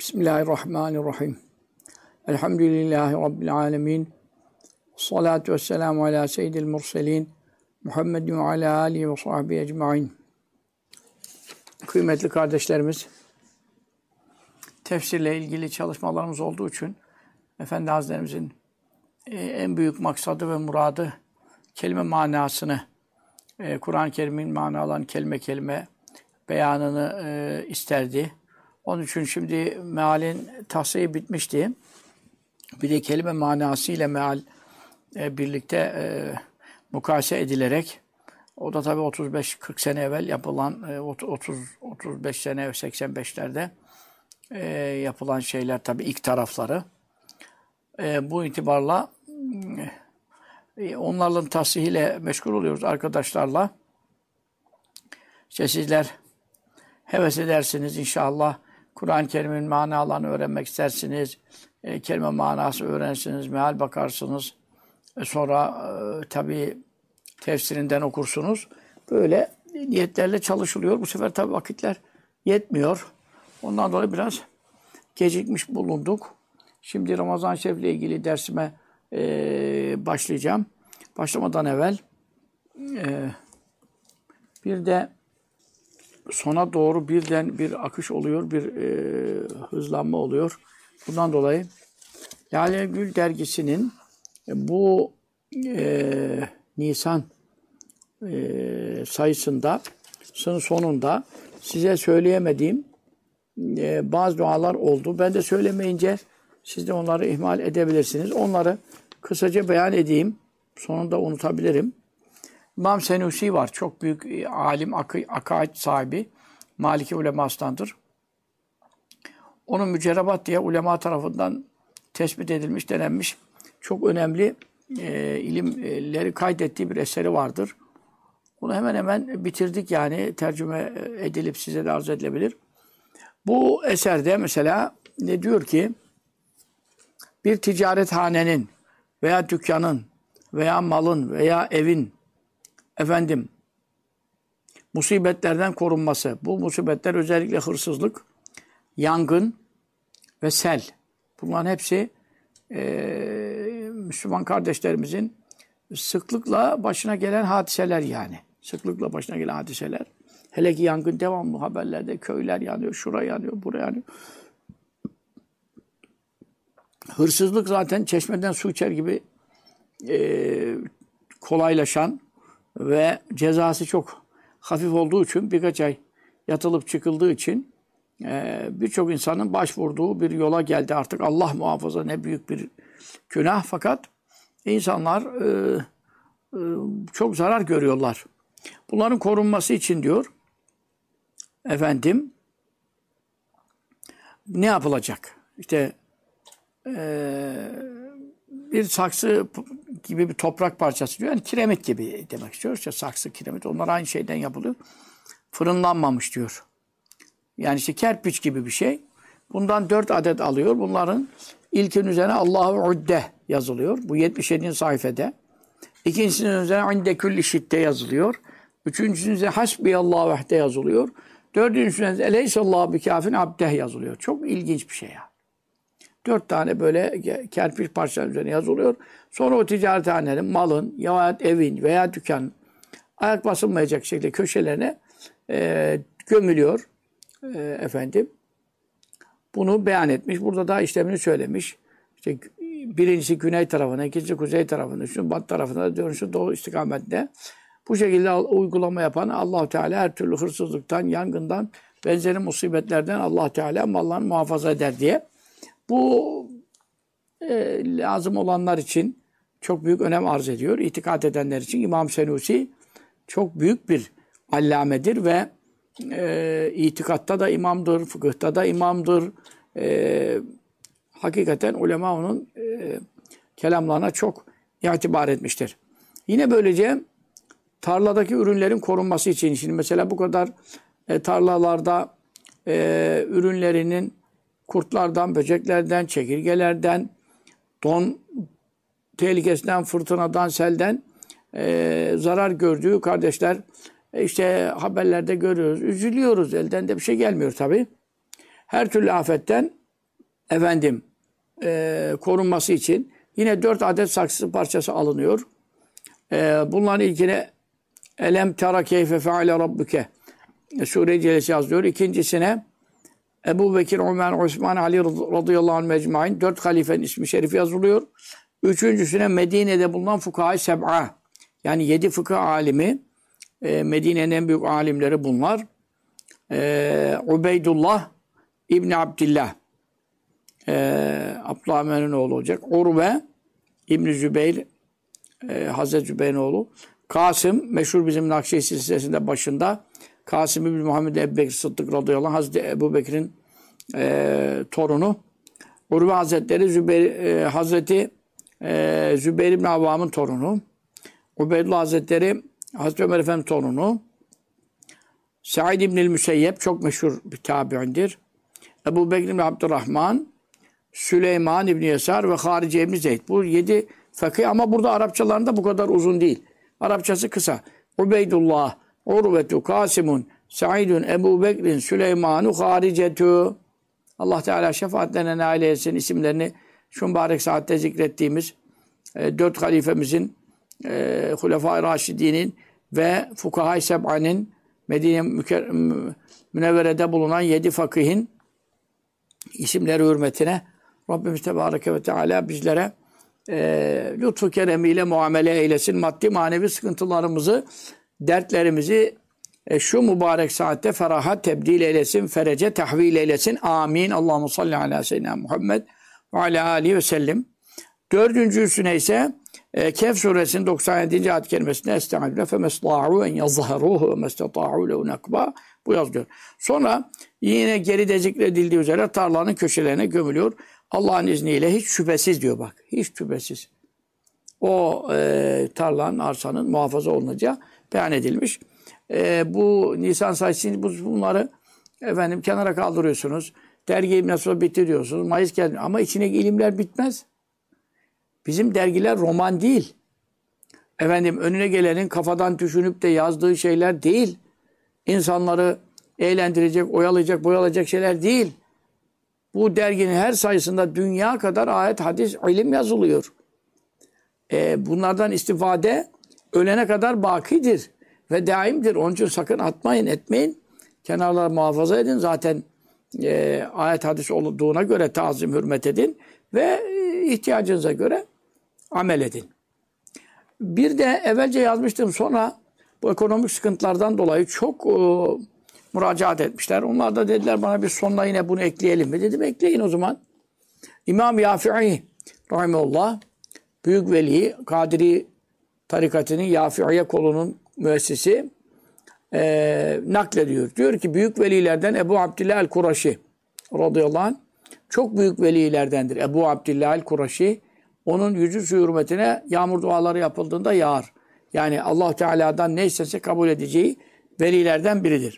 Bismillahirrahmanirrahim. Elhamdülillahi Rabbil alemin. Salatu vesselamu ala seyyidil murselin. Muhammedin ve ala alihi ve sahbihi ecmain. Kıymetli kardeşlerimiz, tefsirle ilgili çalışmalarımız olduğu için Efendi Hazretlerimizin en büyük maksadı ve muradı kelime manasını, Kur'an-ı Kerim'in manalarını kelime kelime beyanını isterdi. Onun için şimdi mealin tahsiyi bitmişti. Bir de kelime manasıyla meal birlikte mukayese edilerek, o da tabii 35-40 sene evvel yapılan, 30-35 sene 85'lerde yapılan şeyler tabii ilk tarafları. Bu itibarla onların tahsihiyle meşgul oluyoruz arkadaşlarla. İşte sizler heves edersiniz inşallah. Kur'an-ı Kerim'in manalarını öğrenmek istersiniz. Kelime manası öğrenirsiniz, meal bakarsınız. Sonra tabii tefsirinden okursunuz. Böyle niyetlerle çalışılıyor. Bu sefer tabii vakitler yetmiyor. Ondan dolayı biraz gecikmiş bulunduk. Şimdi Ramazan-ı Şerif'le ilgili dersime başlayacağım. Başlamadan evvel bir de sona doğru birden bir akış oluyor, bir hızlanma oluyor. Bundan dolayı Lale Gül dergisinin bu Nisan sayısında, sonunda size söyleyemediğim bazı dualar oldu. Ben de söylemeyince siz de onları ihmal edebilirsiniz. Onları kısaca beyan edeyim. Sonunda unutabilirim. İmam Senusi var. Çok büyük alim, akaid sahibi. Maliki ulemasındandır. Onun mücerrebat diye ulema tarafından tespit edilmiş, denenmiş çok önemli ilimleri kaydettiği bir eseri vardır. Bunu hemen hemen bitirdik yani. Tercüme edilip size de arz edilebilir. Bu eserde mesela ne diyor ki? Bir ticarethanenin veya dükkanın veya malın veya evin musibetlerden korunması. Bu musibetler özellikle hırsızlık, yangın ve sel. Bunların hepsi Müslüman kardeşlerimizin sıklıkla başına gelen hadiseler yani. Sıklıkla başına gelen hadiseler. Hele ki yangın devamlı haberlerde. Köyler yanıyor, şuraya yanıyor, buraya yanıyor. Hırsızlık zaten çeşmeden su içer gibi kolaylaşan ve cezası çok hafif olduğu için, birkaç ay yatılıp çıkıldığı için birçok insanın başvurduğu bir yola geldi. Artık Allah muhafaza ne büyük bir günah, fakat insanlar çok zarar görüyorlar. Bunların korunması için diyor ne yapılacak? İşte bir saksı gibi bir toprak parçası diyor. Yani kiremit gibi demek istiyor. İşte saksı, kiremit. Onlar aynı şeyden yapılıyor. Fırınlanmamış diyor. Yani işte kerpiç gibi bir şey. Bundan 4 adet alıyor. Bunların ilkinin üzerine Allahu udde yazılıyor. Bu 77. sayfede. İkincisinin üzerine inde külli şitte yazılıyor. Üçüncüsünün üzerine hasbiyallahu vehde yazılıyor. Dördüncüsünün üzerine eleysallahu bikafin abdeh yazılıyor. Çok ilginç bir şey ya. 4 tane böyle kerpiç parçaların üzerine yazılıyor. Sonra o ticarethanenin, malın, ya evin veya dükkanın ayak basılmayacak şekilde köşelerine gömülüyor. Bunu beyan etmiş. Burada da işlemini söylemiş. İşte birincisi güney tarafına, ikincisi kuzey tarafına, üçüncüsü batı tarafına, dördüncüsü doğu istikametinde. Bu şekilde uygulama yapan Allah Teala her türlü hırsızlıktan, yangından, benzeri musibetlerden Allah Teala mallarını muhafaza eder diye. Bu lazım olanlar için çok büyük önem arz ediyor. İtikat edenler için İmam Senusi çok büyük bir allamedir ve itikatta da imamdır, fıkıhta da imamdır. Hakikaten ulema onun kelamlarına çok itibar etmiştir. Yine böylece tarladaki ürünlerin korunması için, şimdi mesela bu kadar tarlalarda ürünlerinin kurtlardan, böceklerden, çekirgelerden, don tehlikesinden, fırtınadan, selden zarar gördüğü kardeşler işte haberlerde görüyoruz. Üzülüyoruz. Elden de bir şey gelmiyor tabii. Her türlü afetten efendim korunması için yine 4 adet saksı parçası alınıyor. Bunların ilkine Elem tera keyfe feale rabbuke Sure-i Celesi yazıyor. İkincisine Ebu Bekir, Ömer, Osman, Ali radıyallahu anh mecmain 4 halifenin ismi şerifi yazılıyor. Üçüncüsüne Medine'de bulunan Fukaha-i Seb'a yani 7 fıkıh alimi Medine'nin en büyük alimleri bunlar. Ubeydullah İbni Abdillah Abdullah Ömer'in oğlu olacak. Urve İbni Zübeyir Hazreti Zübeyir'in oğlu. Kasım meşhur bizim Nakşi silsilesinde başında Kasım İbni Muhammed Ebu Bekir Sıddık radıyallahu anh Hazreti Ebu Bekir'in torunu. Urve Hazretleri Hazreti Zübeyir İbni Avvam'ın torunu. Ubeydullah Hazretleri Hazreti Ömer Efendimiz torunu. Said İbnül Müseyyep çok meşhur bir tabi'indir. Ebu Bekir İbni Abdurrahman, Süleyman İbni Yesar ve Harice İbni Zeyd. Bu 7 fakih ama burada Arapçalarında bu kadar uzun değil. Arapçası kısa. Ubeydullah, Urvetu, Kasimun, Saidun, Ebu Bekir'in, Süleymanu, Haricetu. Allah Teala şefaatlerine nail etsin isimlerini şu mübarek saatte zikrettiğimiz 4 halifemizin, Hulefai Raşidinin ve Fukaha-i Seb'anın Medine Münevvere'de bulunan 7 fakihin isimleri hürmetine Rabbimiz Tebareke ve Teala bizlere lütfu keremiyle muamele eylesin. Maddi manevi sıkıntılarımızı, dertlerimizi şu mübarek saatte feraha tebdil eylesin, ferece tahvil eylesin. Amin. Allahumme salli ala seyyidina Muhammed ve ala alihi ve sellem. Dördüncüsüne ise Kehf suresinin 97. ayet kerimesinde Estağfirullah femeslâ'u en yazharuhu ve mestatâ'u lehu nakba bu yazıyor. Sonra yine geride zikredildiği üzere tarlanın köşelerine gömülüyor. Allah'ın izniyle hiç şüphesiz diyor bak. Hiç şüphesiz. O tarlanın, arsanın muhafaza olunacağı beyan edilmiş. Bu Nisan sayısını bunları efendim kenara kaldırıyorsunuz. Dergiyi nasıl bitti diyorsunuz. Mayıs geldi ama içindeki ilimler bitmez. Bizim dergiler roman değil. Efendim önüne gelenin kafadan düşünüp de yazdığı şeyler değil. İnsanları eğlendirecek, oyalayacak, boyalayacak şeyler değil. Bu derginin her sayısında dünya kadar ayet, hadis, ilim yazılıyor. Bunlardan istifade ölene kadar bakidir ve daimdir. Onun için sakın atmayın, etmeyin. Kenarları muhafaza edin. Zaten ayet, hadis olduğuna göre tazim, hürmet edin ve ihtiyacınıza göre amel edin. Bir de evvelce yazmıştım, sonra bu ekonomik sıkıntılardan dolayı çok müracaat etmişler. Onlar da dediler bana bir sonuna yine bunu ekleyelim mi? Dedim ekleyin o zaman. İmam Yafi'i rahimehullah büyük veli Kadiri tarikatının Yafi'iye kolunun müessisi naklediyor. Diyor ki büyük velilerden Ebu Abdillah el-Kuraşi radıyallahu anh çok büyük velilerdendir. Ebu Abdillah el-Kuraşi onun yüzü hürmetine yağmur duaları yapıldığında yağar. Yani Allah Teala'dan ne istese kabul edeceği velilerden biridir.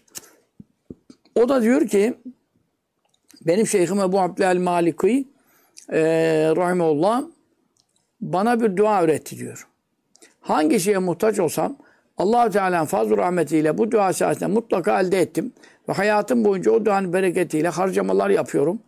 O da diyor ki benim şeyhim Ebu Abdillah el-Maliki rahimehullah bana bir dua öğretti diyor. Hangi şeye muhtaç olsam Allah Teala'nın fazl-ı rahmetiyle bu dua sayesinde mutlaka elde ettim. Ve hayatım boyunca o duanın bereketiyle harcamalar yapıyorum.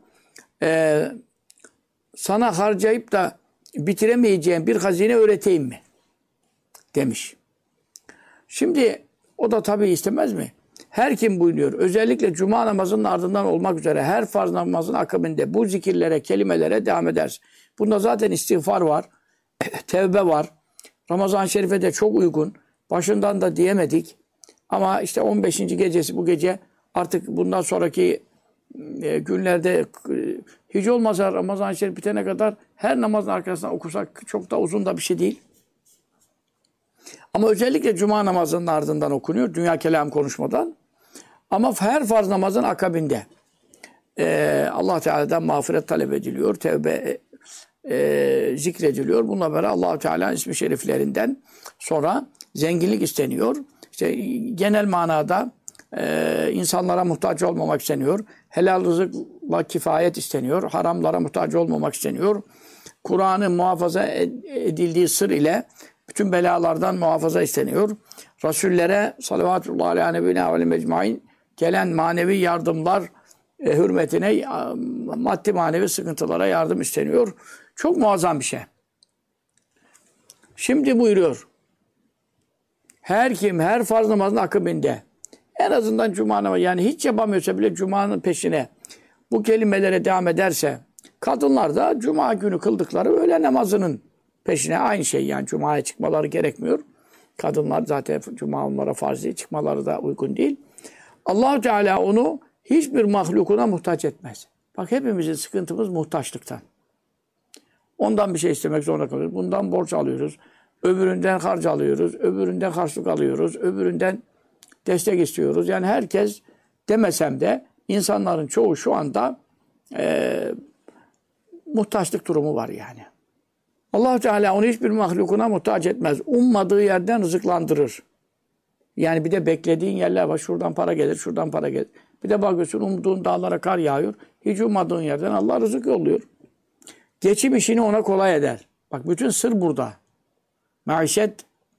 Sana harcayıp da bitiremeyeceğim bir hazine öğreteyim mi? Demiş. Şimdi o da tabii istemez mi? Her kim buyuruyor, özellikle cuma namazının ardından olmak üzere her farz namazın akabinde bu zikirlere, kelimelere devam edersin. Bunda zaten istiğfar var, tevbe var. Ramazan-ı Şerif'e de çok uygun. Başından da diyemedik. Ama işte 15. gecesi bu gece artık bundan sonraki günlerde hiç olmazsa Ramazan-ı Şerif bitene kadar her namazın arkasından okusak çok da uzun da bir şey değil. Ama özellikle cuma namazının ardından okunuyor. Dünya kelam konuşmadan. Ama her farz namazın akabinde Allah Teala'dan mağfiret talep ediliyor. Tevbe zikrediliyor. Bununla beraber Allah Teala'nın ismi şeriflerinden sonra zenginlik isteniyor. İşte genel manada insanlara muhtaç olmamak isteniyor. Helal rızıkla kifayet isteniyor. Haramlara muhtaç olmamak isteniyor. Kur'an'ın muhafaza edildiği sır ile bütün belalardan muhafaza isteniyor. Resullere salavatullahi aleyhi ve mecmain gelen manevi yardımlar hürmetine maddi manevi sıkıntılara yardım isteniyor. Çok muazzam bir şey. Şimdi buyuruyor. Her kim her farz namazın akabinde en azından cuma namazı yani hiç yapamıyorsa bile cumanın peşine bu kelimelere devam ederse kadınlar da cuma günü kıldıkları öğle namazının peşine aynı şey yani cumaya çıkmaları gerekmiyor. Kadınlar zaten cuma onlara farz değil, çıkmaları da uygun değil. Allah-u Teala onu hiçbir mahlukuna muhtaç etmez. Bak hepimizin sıkıntımız muhtaçlıktan. Ondan bir şey istemek zorunda kalıyoruz. Bundan borç alıyoruz. Öbüründen harç alıyoruz. Öbüründen harçlık alıyoruz. Öbüründen destek istiyoruz. Yani herkes demesem de insanların çoğu şu anda muhtaçlık durumu var yani. Allah Teala onu hiçbir mahlukuna muhtaç etmez. Ummadığı yerden rızıklandırır. Yani bir de beklediğin yerler var. Şuradan para gelir, şuradan para gelir. Bir de bakıyorsun umduğun dağlara kar yağıyor. Hiç ummadığın yerden Allah rızık yolluyor. Geçim işini ona kolay eder. Bak bütün sır burada. Maişet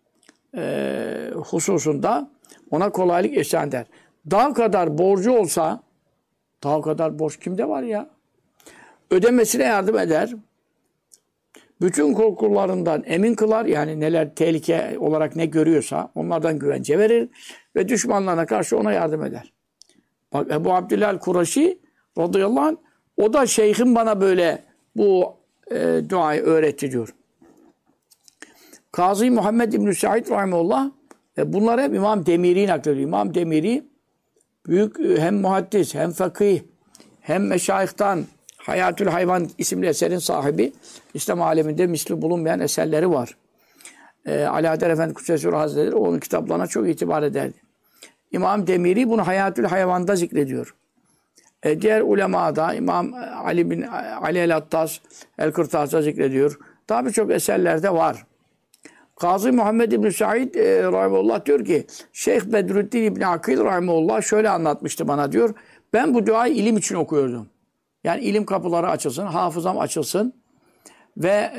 hususunda ona kolaylık ihsan eder. Dağ kadar borcu olsa, dağ kadar borç kimde var ya? Ödemesine yardım eder. Bütün korkularından emin kılar. Yani neler tehlike olarak ne görüyorsa onlardan güvence verir. Ve düşmanlarına karşı ona yardım eder. Bak Ebu Abdülhal Kuraşi radıyallahu anh o da şeyhim bana böyle bu duayı öğretti diyor. Kazı Muhammed İbn-i Said rahimehullah bunlar hep İmam Demiri naklediyor. İmam Demiri büyük hem muhaddis hem fakih hem meşayihtan Hayatül Hayvan isimli eserin sahibi. İslam aleminde misli bulunmayan eserleri var. Alaeddin Efendi Kudsesi Hazretleri onun kitaplarına çok itibar ederdi. İmam Demiri bunu Hayatül Hayvan'da zikrediyor. Diğer ulema da İmam Ali bin Ali el-Attas el-Kırtas'ta zikrediyor. Daha birçok eserlerde var. Kazı Muhammed İbn-i Said rahimehullah diyor ki Şeyh Bedrüddin İbn Akil rahimehullah şöyle anlatmıştı bana diyor. Ben bu duayı ilim için okuyordum. Yani ilim kapıları açılsın, hafızam açılsın ve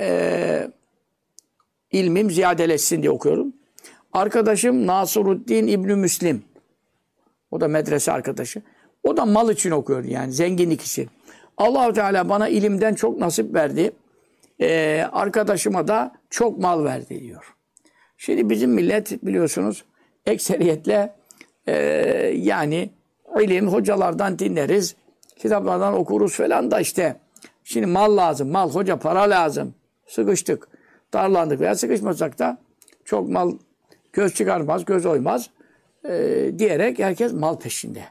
ilmim ziyadeleşsin diye okuyorum. Arkadaşım Nasruddin İbn Müslim. O da medrese arkadaşı. O da mal için okuyor yani zenginlik için. Allah-u Teala bana ilimden çok nasip verdi. Arkadaşıma da çok mal verdi diyor. Şimdi bizim millet biliyorsunuz ekseriyetle yani ilim hocalardan dinleriz. Kitaplardan okuruz falan da işte. Şimdi mal lazım. Mal hoca para lazım. Sıkıştık. Darlandık veya sıkışmasak da çok mal göz çıkarmaz, göz oymaz diyerek herkes mal peşinde.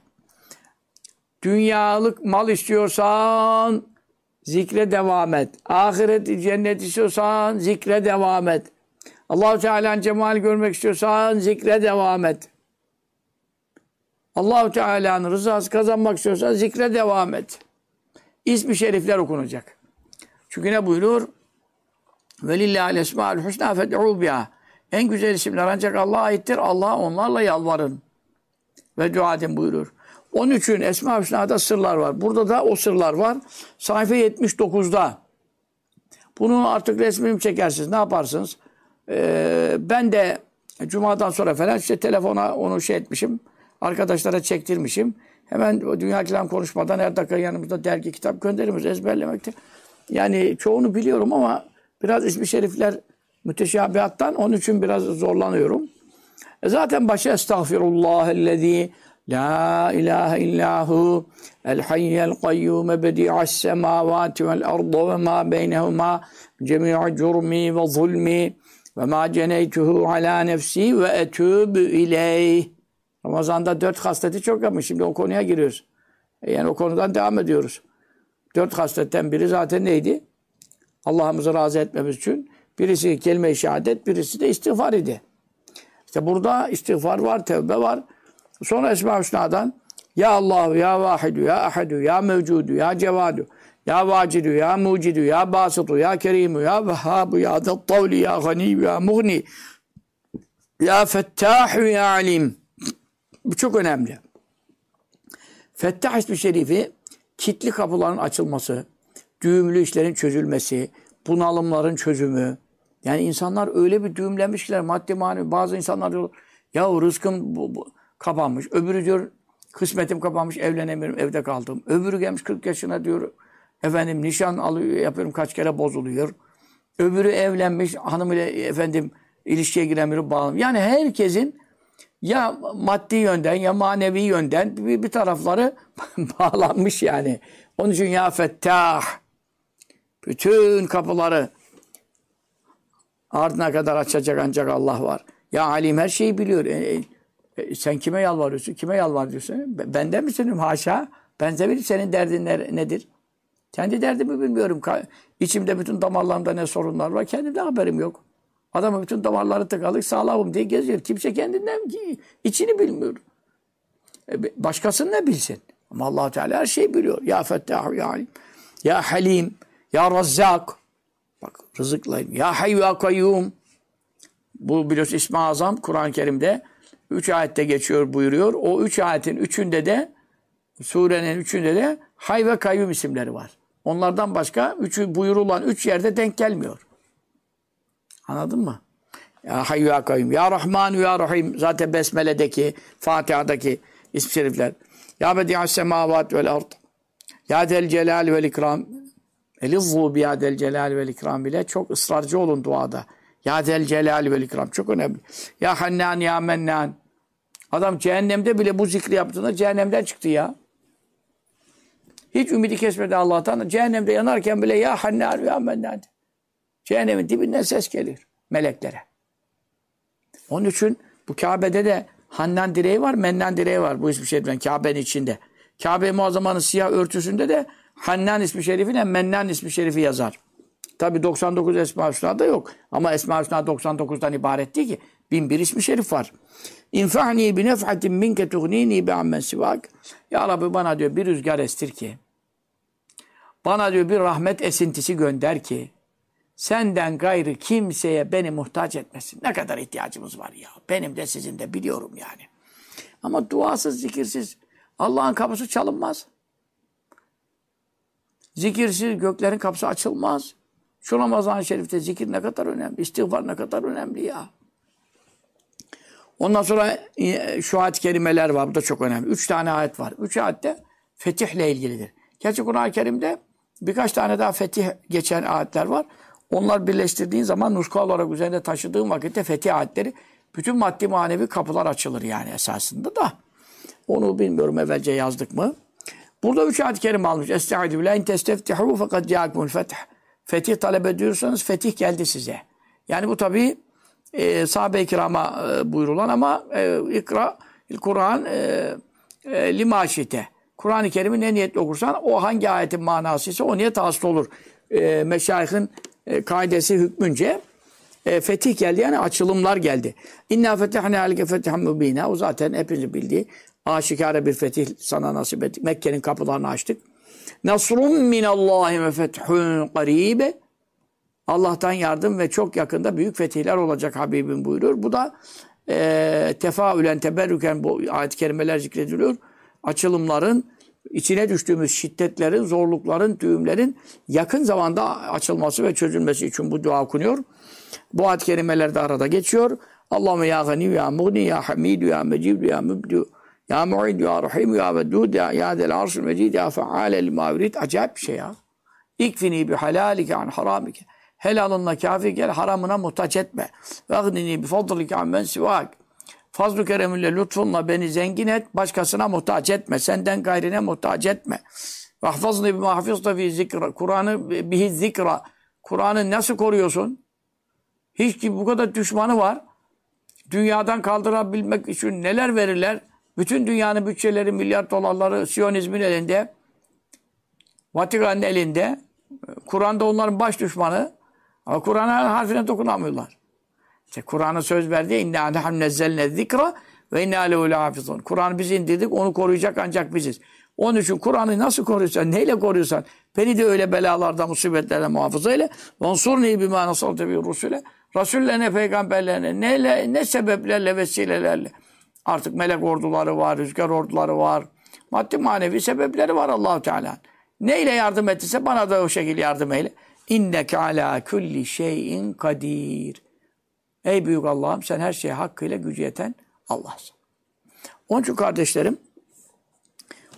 Dünyalık mal istiyorsan zikre devam et. Ahiret cennet istiyorsan zikre devam et. Allah-u Teala'nın cemalini görmek istiyorsan zikre devam et. Allah-u Teala'nın rızası kazanmak istiyorsan zikre devam et. İsmi şerifler okunacak. Çünkü ne buyurur? Velillâhil esmâül husnâ fed'û biha. En güzel isimler ancak Allah'a aittir. Allah'a onlarla yalvarın. Ve dua edin buyurur. Onun için Esma-ı Hüsna'da sırlar var. Burada da o sırlar var. Sayfa 79'da. Bunu artık resmini çekersiniz. Ne yaparsınız? Ben de Cuma'dan sonra falan işte telefona onu şey etmişim. Arkadaşlara çektirmişim. Hemen Dünya Kelam konuşmadan her dakika yanımızda dergi, kitap gönderimiz ezberlemekte. Yani çoğunu biliyorum ama biraz ismi şerifler müteşabihattan onun için biraz zorlanıyorum. Zaten başı estağfirullahellezî la ilahe illahu el hayyel kayyume bedi'as semavati vel ardı ve ma beynehuma cemi'u cürmi ve zulmi ve ma ceneytuhu ala nefsi ve etûbü ileyh. Ramazan'da 4 hasleti çok yapmış. Şimdi o konuya giriyoruz. Yani o konudan devam ediyoruz. 4 hasletten biri zaten neydi? Allah'ımızı razı etmemiz için. Birisi kelime-i şehadet, birisi de istiğfar idi. İşte burada istiğfar var, tevbe var. Sonra Esma-ı Hüsna'dan Ya Allahu, Ya Vahidu, Ya Ahadu, Ya Mevcudu, Ya Cevadu, Ya Vacidu, Ya Mucidu, Ya Basitu, Ya Kerimu, Ya Vehhabu, Ya Dattavli, Ya Ganiyu, Ya Mughni, Ya Fettahu, Ya Alim. Bu çok önemli. Fettah ismi şerifi kilitli kapıların açılması, düğümlü işlerin çözülmesi, bunalımların çözümü. Yani insanlar öyle bir düğümlenmişler maddi manevi. Bazı insanlar diyor ya rızkım kapanmış. Öbürü diyor Kısmetim kapanmış, evlenemiyorum, evde kaldım. Öbürü gelmiş 40 yaşına diyor. Efendim nişan alıyor, yapıyorum kaç kere bozuluyor. Öbürü evlenmiş, hanım ile efendim ilişkiye giremiyor, bağlı. Yani herkesin ya maddi yönden ya manevi yönden bir tarafları bağlanmış yani. Onun için ya Fettah, bütün kapıları ardına kadar açacak ancak Allah var. Ya Alim her şeyi biliyor. Sen kime yalvarıyorsun? Kime yalvarıyorsun? Benden mi senin? Haşa. Ben de bileyim senin derdin nedir? Kendi derdimi bilmiyorum. İçimde bütün damarlarımda ne sorunlar var. Kendimde haberim yok. Adamın bütün damarları tıkalı, sağlamım diye geziyor. Kimse kendinden içini bilmiyor. Başkasını ne bilsin? Ama Allah Teala her şeyi biliyor. Ya Fettah, ya Alim, ya Halim, ya Razzak. Bak rızıklayın. Ya Hayyu ya Kayyum. Bu biliyorsun İsmi Azam Kur'an-ı Kerim'de 3 ayette geçiyor buyuruyor. O 3 ayetin 3'ünde de surenin 3'ünde de Hay ve Kayyum isimleri var. Onlardan başka buyurulan 3 yerde denk gelmiyor. Anladın mı? Ya Hayyu ya Kayyum. Ya Rahman ya Rahim. Zaten Besmele'deki, Fatiha'daki isim şerifler. Ya Bedi'as semavat vel ard. Ya Del Celal vel İkram. Elizzu bi ya Del Celal vel İkram bile çok ısrarcı olun duada. Ya Del Celal vel İkram çok önemli. Ya Hannan ya Mennan. Adam cehennemde bile bu zikri yaptığında cehennemden çıktı ya. Hiç ümidi kesmedi Allah'tan. Cehennemde yanarken bile ya Hannan ya Mennan. Cehennemin dibinden ses gelir meleklere. Onun için bu Kabe'de de Hannan direği var, Mennan direği var bu ismi şeriften Kabe'nin içinde. Kabe-i Muazzama'nın siyah örtüsünde de Hannan ismi şerifiyle Mennan ismi şerifi yazar. Tabi 99 Esma-i Hüsna'da yok. Ama Esma-i Hüsna 99'dan ibaret değil ki. 1001 ismi şerif var. İnfa'ni bi nefhatin minke tuğnini bi ammen sivak. Ya Rabbi bana diyor bir rüzgar estir ki. Bana diyor bir rahmet esintisi gönder ki. Senden gayrı kimseye beni muhtaç etmesin. Ne kadar ihtiyacımız var ya. Benim de sizin de biliyorum yani. Ama duasız, zikirsiz Allah'ın kapısı çalınmaz. Zikirsiz göklerin kapısı açılmaz. Şu Ramazan-ı Şerif'te zikir ne kadar önemli. İstiğfar ne kadar önemli ya. Ondan sonra şu ayet-i kerimeler var. Bu da çok önemli. 3 tane ayet var. 3 ayet de fetihle ilgilidir. Gerçi Kur'an-ı Kerim'de birkaç tane daha fetih geçen ayetler var. Onlar birleştirdiğin zaman nuska olarak üzerinde taşıdığın vakitte fetih ayetleri bütün maddi manevi kapılar açılır yani esasında da. Onu bilmiyorum evvelce yazdık mı. Burada 3 ayet-i kerime almış. Estaizu billahi in testeftihu fakat ca'akumul feth. Fetih talep ediyorsanız fetih geldi size. Yani bu tabi sahabe-i kirama buyurulan ama ikra Kur'an limaşite. Kur'an-ı Kerim'i ne niyetle okursan o hangi ayetin manası ise o niyet hasıl olur. Meşayihin kaidesi hükmünce fetih geldi yani açılımlar geldi. İnna fetihne alike fetihan mubina. O zaten hepinizin bildiği aşikare bir fetih sana nasip ettik. Mekke'nin kapılarını açtık. Nasrun minallahi ve fethun qaribe. Allah'tan yardım ve çok yakında büyük fetihler olacak Habibim buyuruyor. Bu da tefaülen, teberrüken bu ayet-i kerimeler zikrediliyor. Açılımların, içine düştüğümüz şiddetlerin, zorlukların, düğümlerin yakın zamanda açılması ve çözülmesi için bu dua okunuyor. Bu ayet-i kerimeler de arada geçiyor. Allahümme ya gani ya muğni ya hamid ya mecid ya mübdü ya mu'id ya rahim ya vedud ya del arşul mecid ya feale lima yurid. Acayip bir şey ya. İkfini bi halalike an haramike. Helalınla kafi gel, haramına muhtaç etme. Vegnini bi fadlike ammen sivak. Fazl-ı keremülle lütfunla beni zengin et, başkasına muhtaç etme. Senden gayrine muhtaç etme. Vahfazni bima hafizta fi zikra. Kur'an'ı bihi zikra. Kur'an'ı nasıl koruyorsun? Hiç ki bu kadar düşmanı var. Dünyadan kaldırabilmek için neler verirler? Bütün dünyanın bütçeleri, milyar dolarları Siyonizmin elinde. Vatikan'ın elinde. Kur'an'da onların baş düşmanı. Ama Kur'an'ın her harfine dokunamıyorlar. İşte Kur'an'a söz verdi. İnna nahnu nezzelne zikra ve inna lehu lehafizun. Kur'an'ı biz indirdik. Onu koruyacak ancak biziz. Onun için Kur'an'ı nasıl koruyorsan, neyle koruyorsan beni de öyle belalardan, musibetlerden muhafaza eyle. Vansurni bima nasalte bi rusule. Rasullerine, peygamberlerine ne sebeplerle, vesilelerle. Artık melek orduları var, rüzgar orduları var. Maddi manevi sebepleri var Allah-u Teala. Neyle yardım ettiyse bana da o şekilde yardım eyle. İnneke ala kulli şeyin kadir. Ey büyük Allah'ım sen her şeye hakkıyla gücü yeten Allah'sın. Onun için kardeşlerim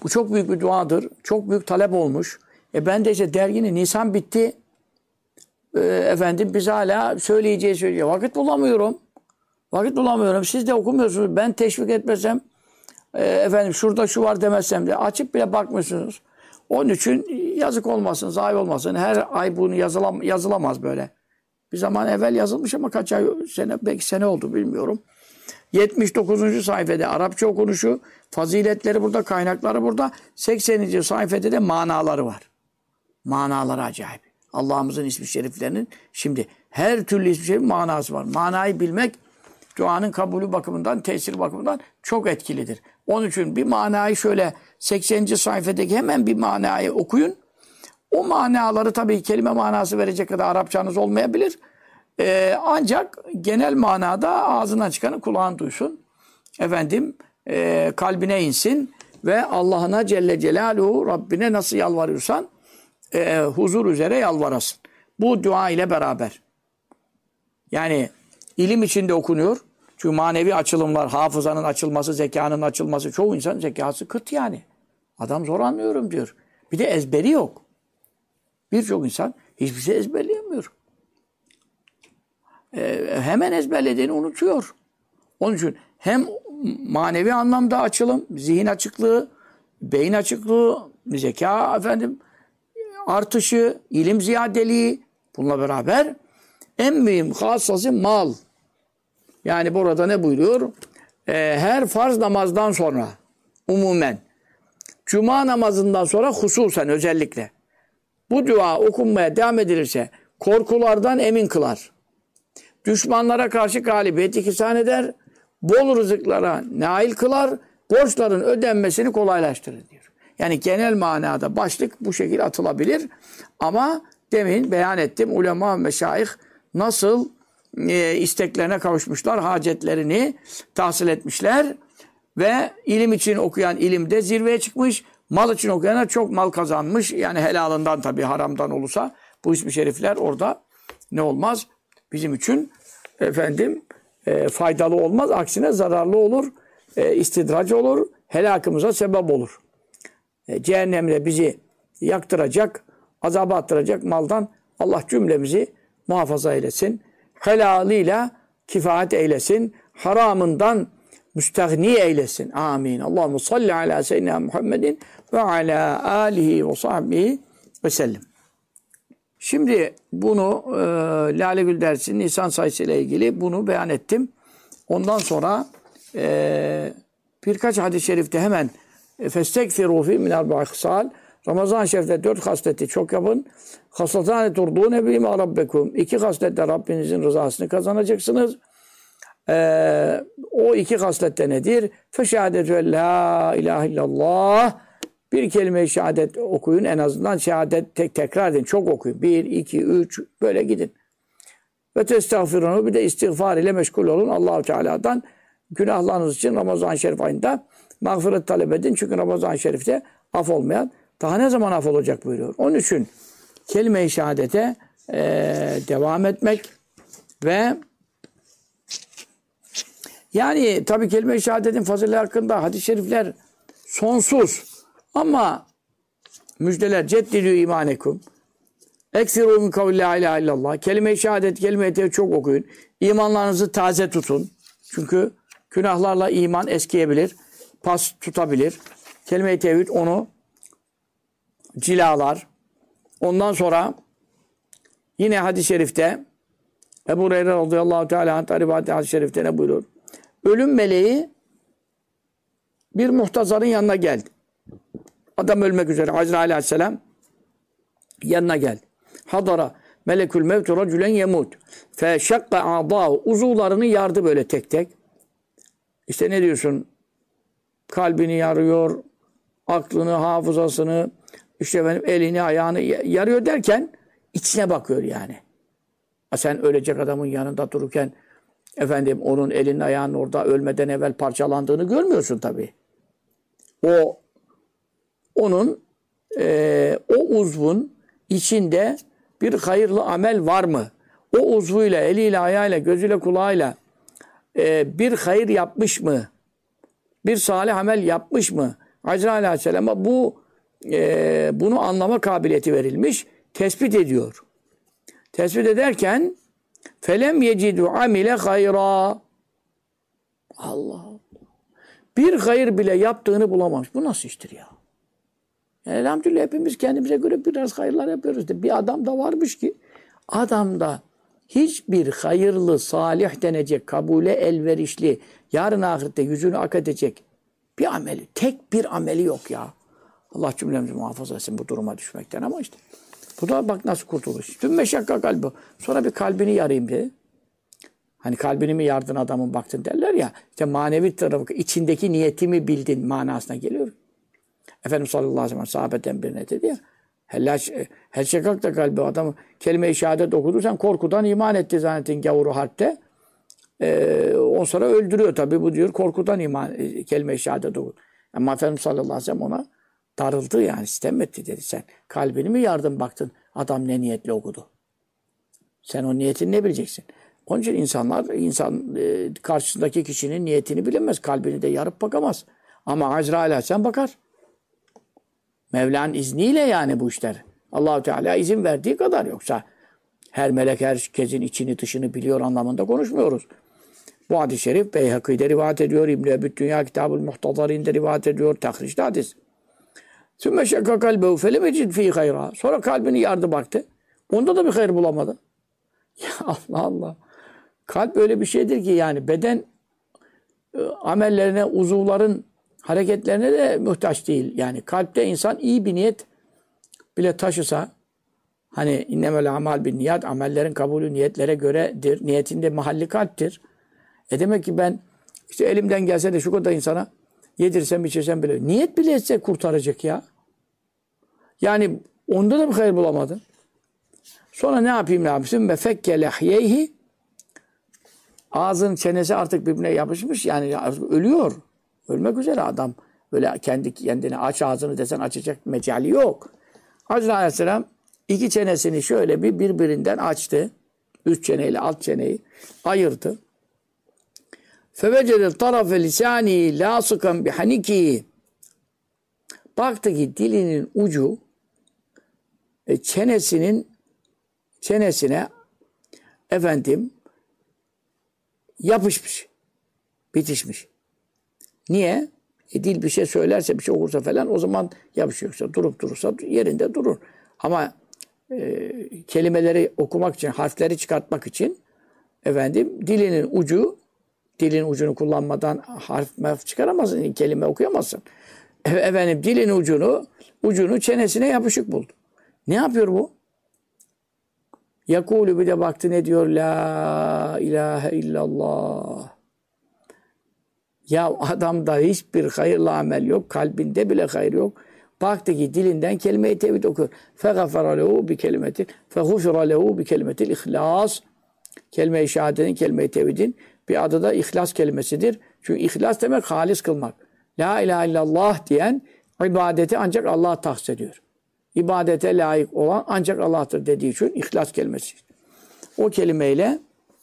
Bu çok büyük bir duadır. Çok büyük talep olmuş. Ben de işte derginin Nisan bitti. Efendim biz hala söyleyeceğiz. Vakit bulamıyorum. Vakit bulamıyorum. Siz de okumuyorsunuz. Ben teşvik etmesem, efendim şurada şu var demezsem de açıp bile bakmıyorsunuz. Onun için yazık olmasın, zayi olmasın. Her ay bunu yazılamaz böyle. Bir zaman evvel yazılmış ama kaç ay, belki sene oldu bilmiyorum. 79. sayfada Arapça okunuşu, faziletleri burada, kaynakları burada. 80. sayfada da manaları var. Manaları acayip. Allah'ımızın ismi şeriflerinin şimdi her türlü ismi şerifin manası var. Manayı bilmek duanın kabulü bakımından, tesir bakımından çok etkilidir. Onun için bir manayı şöyle 80. sayfadaki hemen bir manayı okuyun. O manaları tabii kelime manası verecek kadar Arapçanız olmayabilir. Ancak genel manada ağzından çıkanı kulağın duysun. Efendim kalbine insin ve Allah'ına Celle Celaluhu Rabbine nasıl yalvarıyorsan huzur üzere yalvarasın. Bu dua ile beraber. Yani ilim içinde okunuyor. Çünkü manevi açılımlar, hafızanın açılması, zekanın açılması. Çoğu insan zekası kıt yani. Adam zor anlıyorum diyor. Bir de ezberi yok. Birçok insan hiçbir şey ezberleyemiyor. Hemen ezberlediğini unutuyor. Onun için hem manevi anlamda açılım, zihin açıklığı, beyin açıklığı, zeka artışı, ilim ziyadeliği bununla beraber en mühim hassası mal. Yani burada ne buyuruyor? Her farz namazdan sonra umumen, cuma namazından sonra hususen özellikle bu dua okunmaya devam edilirse korkulardan emin kılar. Düşmanlara karşı galibiyet ihsan eder. Bol rızıklara nail kılar. Borçların ödenmesini kolaylaştırır diyor. Yani genel manada başlık bu şekilde atılabilir. Ama demin beyan ettim. Ulema ve meşayih nasıl isteklerine kavuşmuşlar. Hacetlerini tahsil etmişler. Ve ilim için okuyan ilimde zirveye çıkmış. Mal için okuyana çok mal kazanmış. Yani helalından tabii haramdan olursa bu ismi şerifler orada ne olmaz? Bizim için faydalı olmaz. Aksine zararlı olur. İstidrac olur. Helakımıza sebep olur. Cehennemle bizi yaktıracak, azaba attıracak maldan Allah cümlemizi muhafaza eylesin. Helalıyla kifayet eylesin. Haramından müstahni eylesin. Amin. Allahumme salli ala seyyidina Muhammedin ve ala alihi ve sahbihi ve sellem. Şimdi bunu Lale Gül dersinin Nisan sayısıyla ilgili bunu beyan ettim. Ondan sonra birkaç hadis-i şerifte hemen festekfiru fi min arba'i hısal. Ramazan-ı Şerif'te 4 hasleti çok yapın. Hasletâne turdûne bîmâ rabbekum. 2 hasletle Rabbinizin rızasını kazanacaksınız. O 2 haslette nedir? Feşehâdetü la ilahe illallah. Bir kelime-i şehadet okuyun. En azından şehadet tekrar edin. Çok okuyun. 1, 2, 3 böyle gidin. Ve testağfirunu bir de istiğfar ile meşgul olun. Allah-u Teala'dan günahlarınız için Ramazan-ı Şerif ayında mağfiret talep edin. Çünkü Ramazan-ı Şerif'te af olmayan daha ne zaman af olacak buyuruyor. Onun için kelime-i şehadete devam etmek ve yani tabii kelime-i şehadetin faziletleri hakkında hadis-i şerifler sonsuz. Ama müjdeler ceddidü imanekum. Eksiru min kavli la ilahe illallah. Kelime-i şehadet, kelime-i tevhid çok okuyun. İmanlarınızı taze tutun. Çünkü günahlarla iman eskiyebilir. Pas tutabilir. Kelime-i tevhid onu cilalar. Ondan sonra yine hadis-i şerifte Ebu Hureyre radıyallahu teala anh rivayeti hadis-i şerifte ne buyuruyor? Ölüm meleği bir muhtazarın yanına geldi. Adam ölmek üzere. Azrail aleyhisselam yanına geldi. Hadara melekül mevtu racülen yemut. Fe şakka a'dâhu. Uzuvlarını yardı böyle tek tek. İşte ne diyorsun? Kalbini yarıyor, aklını, hafızasını, işte elini, ayağını yarıyor derken içine bakıyor yani. Sen ölecek adamın yanında dururken onun elinin ayağının orada ölmeden evvel parçalandığını görmüyorsun tabii. O uzvun içinde bir hayırlı amel var mı? O uzvuyla, eliyle, ayağıyla, gözüyle, kulağıyla bir hayır yapmış mı? Bir salih amel yapmış mı? Azrail Aleyhisselam'a bunu anlama kabiliyeti verilmiş. Tespit ediyor. Tespit ederken felem yecidu amile hayra. Allah. Bir hayır bile yaptığını bulamamış. Bu nasıl iştir ya? Yani elhamdülillah hepimiz kendimize göre biraz hayırlar yapıyoruz. Bir adam da varmış ki adamda hiçbir hayırlı, salih denecek, kabule elverişli, yarın ahirette yüzünü ak edecek bir ameli, tek bir ameli yok ya. Allah cümlemizi muhafaza etsin bu duruma düşmekten ama işte. Bu da bak nasıl kurtuluş. Tüm meşakka kalbi. Sonra bir kalbini yarayım dedi. Hani kalbini mi yardın adamın baktın derler ya. İşte manevi tarafı, içindeki niyetimi bildin manasına geliyor. Efendimiz sallallahu aleyhi ve sellem sahabeden birine dedi ya. Her şekak da kalbi adam kelime-i şehadet okudu. Sen korkudan iman etti zannettin gavuru harpte. On sonra öldürüyor tabii. Bu diyor korkudan kelime-i şehadet okudu. Ama Efendimiz sallallahu aleyhi ve sellem ona darıldı yani sitem etti dedi. Sen kalbini mi yardın baktın adam ne niyetle okudu. Sen o niyetini ne bileceksin? Onun için insan karşısındaki kişinin niyetini bilemez. Kalbini de yarıp bakamaz. Ama Azrail'e sen bakar. Mevla'nın izniyle yani bu işler. Allah-u Teala izin verdiği kadar yoksa her melek herkesin içini dışını biliyor anlamında konuşmuyoruz. Bu hadis-i şerif Beyhaki'de rivayet ediyor. İbn-i Ebü'd Dünya Kitab-ül Muhtazarîn'de rivayet ediyor. Tahrişte hadis. Sümme şekka kalbehu felem yecid fî hayra. Sonra kalbini yardı baktı. Onda da bir hayır bulamadı. Ya Allah Allah. Kalp öyle bir şeydir ki yani beden amellerine, uzuvların hareketlerine de muhtaç değil. Yani kalpte insan iyi bir niyet bile taşısa hani innemel amal bin niyat amellerin kabulü niyetlere göredir. Niyetinde mahalli kalptir. Demek ki ben işte elimden gelse de şu kadar insana yedirsem içirsem bile niyet bile etse kurtaracak ya. Yani onda da bir hayır bulamadı. Sonra ne yapayım? Ve fekke lehyeyhi ağzın çenesi artık birbirine yapışmış. Yani ölüyor. Ölmek üzere adam. Böyle kendi kendine aç ağzını desen açacak mecali yok. Azrail Aleyhisselam iki çenesini şöyle birbirinden açtı. Üst çeneyle alt çeneyi ayırdı. Fevecedel tarafe lisani lasıkan bihaniki. Baktı ki dilinin ucu çenesine yapışmış. Bitişmiş. Niye? Dil bir şey söylerse, bir şey okursa falan o zaman yapışıyorsa, durup durursa yerinde durur. Ama kelimeleri okumak için, harfleri çıkartmak için dilin ucunu kullanmadan harf çıkaramazsın, kelime okuyamazsın. Dilin ucunu çenesine yapışık buldu. Ne yapıyor bu? Yakulu bir de baktı ne diyor? La ilahe illallah. Ya adamda hiçbir hayırlı amel yok. Kalbinde bile hayır yok. Baktı ki dilinden kelime-i tevhid okuyor. فَغَفَرَ لَهُ بِكَلِمَةٍ فَغُفِرَ لَهُ بِكَلِمَةِ الْإِخْلَاسِ. Kelime-i şehadetin, kelime-i tevhidin bir adı da ihlas kelimesidir. Çünkü ihlas demek halis kılmak. La ilahe illallah diyen ibadeti ancak Allah'a tahsis ediyor. İbadete layık olan ancak Allah'tır dediği için ihlas kelimesi. O kelimeyle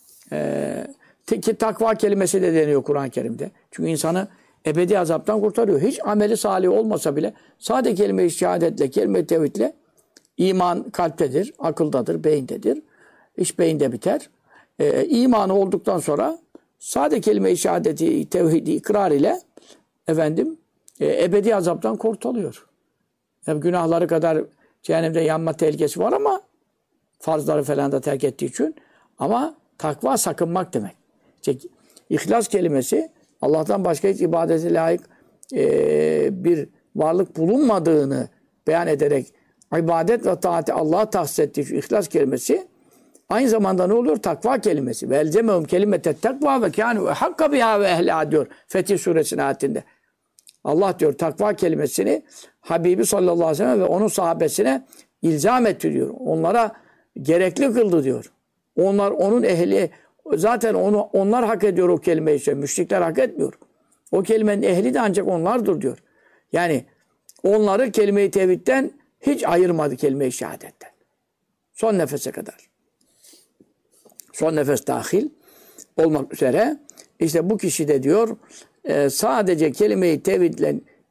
takva kelimesi de deniyor Kur'an-ı Kerim'de. Çünkü insanı ebedi azaptan kurtarıyor. Hiç ameli salih olmasa bile sadece kelime-i şehadetle, kelime-i tevhidle iman kalptedir, akıldadır, beyindedir. İş beyinde biter. İmanı olduktan sonra sadece kelime-i şehadeti, tevhidi, ikrar ile ebedi azaptan kurtuluyor. Yani günahları kadar cehennemde yanma tehlikesi var ama farzları falan da terk ettiği için ama takva sakınmak demek. İşte, İhlas kelimesi Allah'tan başka hiç ibadete layık bir varlık bulunmadığını beyan ederek ibadet ve taati Allah'a tahsis ettiği için ihlas kelimesi aynı zamanda ne oluyor? Takva kelimesi. Ve elzemehum kelimetet takva ve kânû hakka biha ve ehlâ diyor Fetih Suresi'nin ayetinde. Allah diyor takva kelimesini Habibi sallallahu aleyhi ve sellem ve onun sahabesine ilzam etti diyor. Onlara gerekli kıldı diyor. Onlar onun ehli zaten onlar hak ediyor o kelimeyi. Müşrikler hak etmiyor. O kelimenin ehli de ancak onlardır diyor. Yani onları kelime-i tevhidden hiç ayırmadı kelime-i şehadetten. Son nefese kadar. Son nefes dahil olmak üzere işte bu kişi de diyor sadece kelime-i tevhidle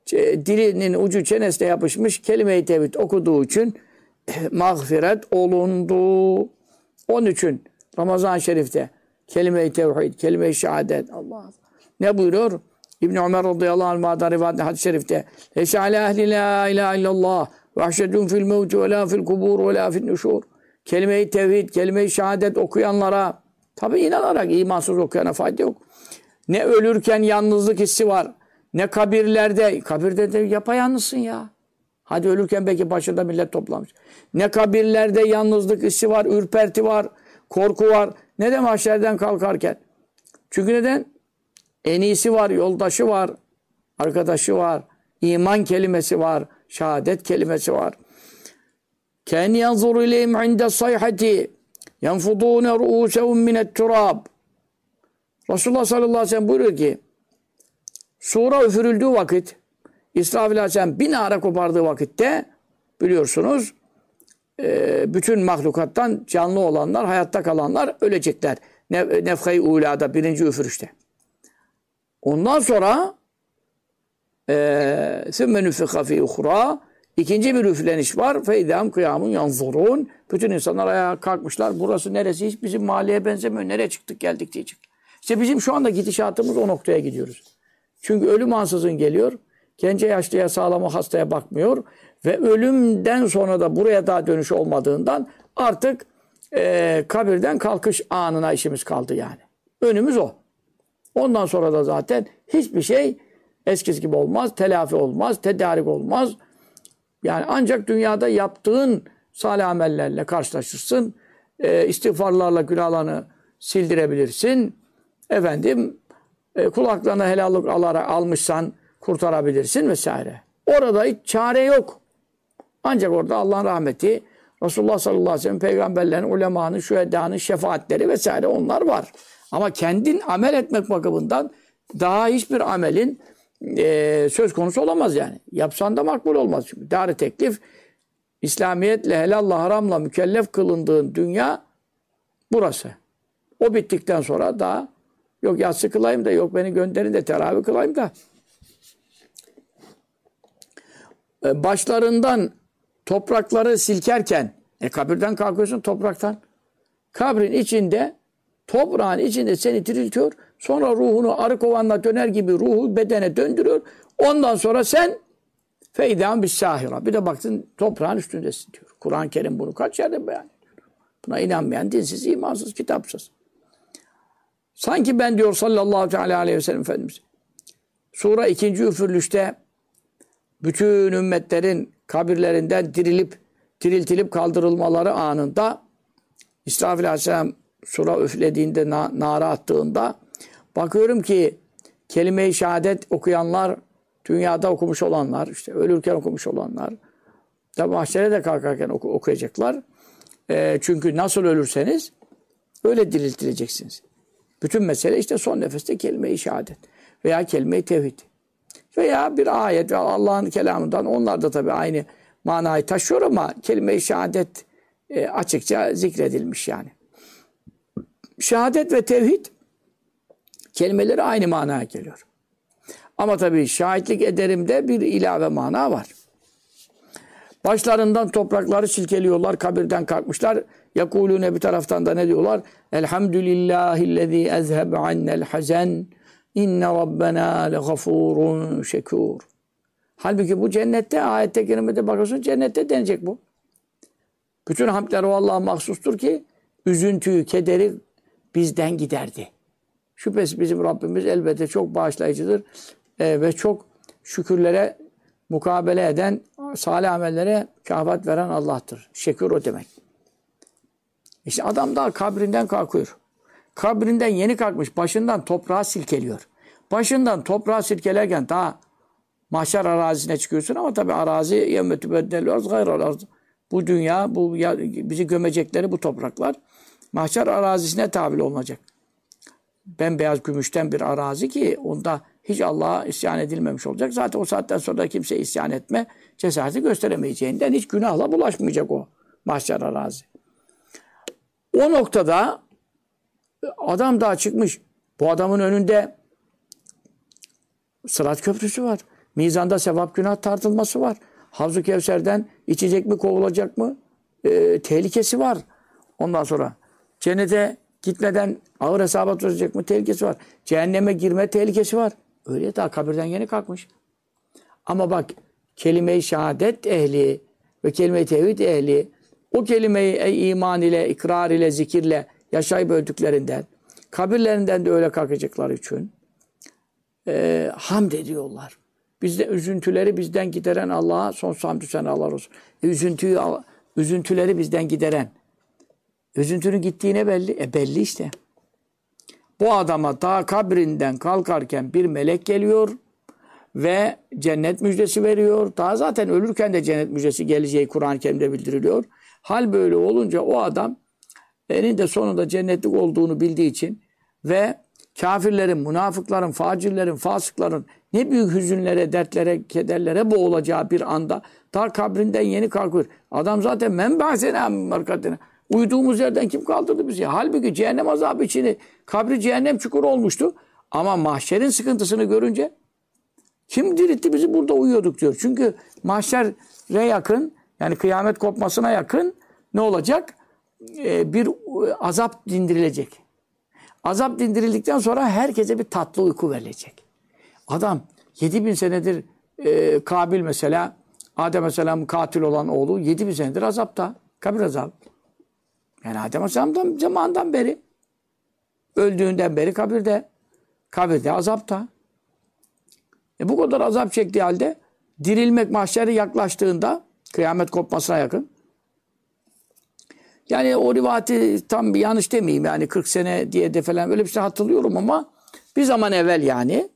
dilinin ucu çenesine yapışmış kelime-i tevhid okuduğu için mağfiret olundu. Onun için Ramazan-ı Şerif'te kelime-i tevhid, kelime-i şehadet Allah. Ne buyuruyor? İbn Ömer radıyallahu anh'dan rivayet hadis-i şerifte "Leysa ala ehli la ilahe illallah ve ahşedun fil mevti ve la fil kubur ve la fil nuşur." Kelime-i tevhid, kelime-i şehadet okuyanlara, tabi inanarak imansız okuyana fayda yok. Ne ölürken yalnızlık hissi var, ne kabirde de yapayalnızsın ya. Hadi ölürken belki başında millet toplamış. Ne kabirlerde yalnızlık hissi var, ürperti var, korku var. Ne de mahşerden kalkarken. Çünkü neden? En iyisi var, yoldaşı var, arkadaşı var, iman kelimesi var, şehadet kelimesi var. كَنْ يَنْظُرُ اِلَيْهِمْ عِنْدَ الصَّيْحَةِ يَنْفُضُونَ رُؤُوسَهُمْ مِنَ التُّرَابِ Resulullah sallallahu aleyhi ve sellem buyuruyor ki sura üfürüldüğü vakit İsrafil aleyhisselam bir nara kopardığı vakitte biliyorsunuz bütün mahlukattan canlı olanlar, hayatta kalanlar ölecekler. Nefhe-i ulada birinci üfürüşte. Ondan sonra ثُمَّ نُفِخَ فِي اُخْرَى İkinci bir üfleniş var. فَاِذَامْ قِيَامٌ يَنْظُرُونَ Bütün insanlar ayağa kalkmışlar. Burası neresi? Hiç bizim mahalleye benzemiyor. Nereye çıktık geldik diyecek. İşte bizim şu anda gidişatımız o noktaya gidiyoruz. Çünkü ölüm ansızın geliyor. Gence yaşlıya sağlama hastaya bakmıyor. Ve ölümden sonra da buraya daha dönüş olmadığından artık kabirden kalkış anına işimiz kaldı yani. Önümüz o. Ondan sonra da zaten hiçbir şey eskisi gibi olmaz. Telafi olmaz. Tedarik olmaz. Yani ancak dünyada yaptığın salih amellerle karşılaşırsın. İstiğfarlarla günahlarını sildirebilirsin. Kulaklarına helallik almışsan kurtarabilirsin vesaire. Orada hiç çare yok. Ancak orada Allah'ın rahmeti, Resulullah sallallahu aleyhi ve sellem, peygamberlerin, ulemanın, şühedanın şefaatleri vesaire onlar var. Ama kendin amel etmek bakımından daha hiçbir amelin söz konusu olamaz yani. Yapsan da makbul olmaz. Çünkü dar-ı teklif, İslamiyetle, helalla, haramla mükellef kılındığın dünya burası. O bittikten sonra daha yok yatsı kılayım da, yok beni gönderin de teravih kılayım da. Başlarından toprakları silkerken, kabirden kalkıyorsun topraktan. Kabrin içinde, toprağın içinde seni diriltiyor. Sonra ruhunu arı kovanla döner gibi ruhu bedene döndürüyor. Ondan sonra sen feydâ'n bis-sâhira. Bir de baktın toprağın üstündesin diyor. Kur'an-ı Kerim bunu kaç yerde beyan ediyor. Buna inanmayan dinsiz, imansız, kitapsız. Sanki ben diyor sallallahu aleyhi ve sellem Efendimiz. Sura ikinci üfürlüşte bütün ümmetlerin kabirlerinden diriltilip kaldırılmaları anında İsrafil aleyhisselam sura üflediğinde, nara attığında bakıyorum ki kelime-i şehadet okuyanlar, dünyada okumuş olanlar, işte ölürken okumuş olanlar, tabi mahşere de kalkarken okuyacaklar. Çünkü nasıl ölürseniz öyle diriltileceksiniz. Bütün mesele işte son nefeste kelime-i şehadet veya kelime-i tevhid. Veya bir ayet ve Allah'ın kelamından onlar da tabii aynı manayı taşıyor ama kelime-i şehadet açıkça zikredilmiş yani. Şehadet ve tevhid kelimeleri aynı manaya geliyor. Ama tabii şahitlik ederimde bir ilave mana var. Başlarından toprakları silkeliyorlar, kabirden kalkmışlar. Yakulune bir taraftan da ne diyorlar? Elhamdülillahillezî ezhebe annel hazen İnne Rabbena legafurun şekur. Halbuki bu cennette, ayette kerimede bakıyorsun cennette denecek bu. Bütün hamdler o Allah'a mahsustur ki üzüntüyü, kederi bizden giderdi. Şüphesiz bizim Rabbimiz elbette çok bağışlayıcıdır ve çok şükürlere mukabele eden, salih amellere mükafat veren Allah'tır. Şekür o demek. İşte adam daha kabrinden kalkıyor. Kabrinden yeni kalkmış, başından toprağı silkeliyor. Başından toprağı silkelerken daha mahşer arazisine çıkıyorsun ama tabii arazi yevme tübeddel arz gayral arz. Bu dünya, bizi gömecekleri bu topraklar mahşer arazisine tabi olacak. Bembeyaz gümüşten bir arazi ki onda hiç Allah'a isyan edilmemiş olacak. Zaten o saatten sonra da kimse isyan etme cesareti gösteremeyeceğinden hiç günahla bulaşmayacak o mahşer arazi. O noktada adam daha çıkmış. Bu adamın önünde Sırat Köprüsü var. Mizanda sevap günah tartılması var. Havzu Kevser'den içecek mi kovulacak mı? Tehlikesi var. Ondan sonra cennete gitmeden ağır hesaba tutacak mı? Tehlikesi var. Cehenneme girme tehlikesi var. Öyle daha kabirden yeni kalkmış. Ama bak kelime-i şehadet ehli ve kelime-i tevhid ehli o kelimeyi iman ile, ikrar ile, zikirle yaşayıp öldüklerinden, kabirlerinden de öyle kalkacakları için hamd ediyorlar. Bizde üzüntüleri bizden gideren Allah'a sonsuz hamdü senalar olsun. Üzüntüleri bizden gideren. Üzüntünün gittiğine belli. Belli işte. Bu adama daha kabrinden kalkarken bir melek geliyor ve cennet müjdesi veriyor. Daha zaten ölürken de cennet müjdesi geleceği Kur'an-ı Kerim'de bildiriliyor. Hal böyle olunca o adam eninde sonunda cennetlik olduğunu bildiği için ve kafirlerin, münafıkların, facirlerin, fasıkların ne büyük hüzünlere, dertlere, kederlere boğulacağı bir anda daha kabrinden yeni kalkıyor. Adam zaten menbâsena markatına. Uyuduğumuz yerden kim kaldırdı bizi? Halbuki cehennem azabı içini, kabri cehennem çukuru olmuştu. Ama mahşerin sıkıntısını görünce kim diritti bizi burada uyuyorduk diyor. Çünkü mahşere yakın, yani kıyamet kopmasına yakın ne olacak? Bir azap dindirilecek. Azap dindirildikten sonra herkese bir tatlı uyku verilecek. Adam 7000 senedir Kabil mesela, Adem Aleyhisselam'ın katil olan oğlu 7000 senedir azapta. Kabir azabı. Yani Adem Aleyhisselam'dan zamandan beri, öldüğünden beri kabirde. Kabirde azapta. Bu kadar azap çektiği halde dirilmek mahşere yaklaştığında kıyamet kopmasına yakın. Yani o rivayeti tam bir yanlış demeyeyim. Yani 40 sene diye de falan öyle bir şey hatırlıyorum ama bir zaman evvel yani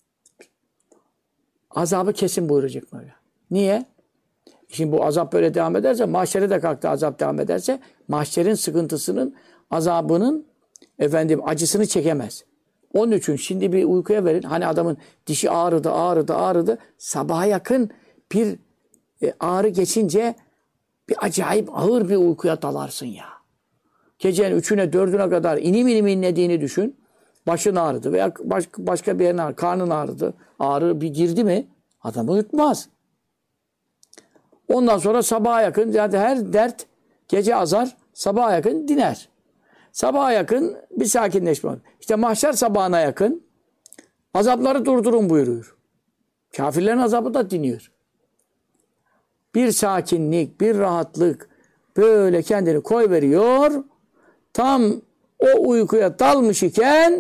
azabı kesin buyuracak böyle. Niye? Şimdi bu azap böyle devam ederse, mahşere de kalktı azap devam ederse, mahşerin sıkıntısının, azabının acısını çekemez. Onun için şimdi bir uykuya verin. Hani adamın dişi ağrıdı. Sabaha yakın bir ağrı geçince bir acayip ağır bir uykuya dalarsın ya. Gecenin 3'üne 4'üne kadar inim inlediğini düşün. Başın ağrıdı veya başka bir yerin ağrıdı, karnın ağrıdı. Ağrı bir girdi mi adamı uyutmaz. Ondan sonra sabaha yakın zaten her dert gece azar, sabaha yakın diner. Sabaha yakın bir sakinleşme olur. İşte mahşer sabahına yakın azapları durdurun buyuruyor. Kafirlerin azabı da diniyor. Bir sakinlik, bir rahatlık böyle kendini koyveriyor. Tam o uykuya dalmış iken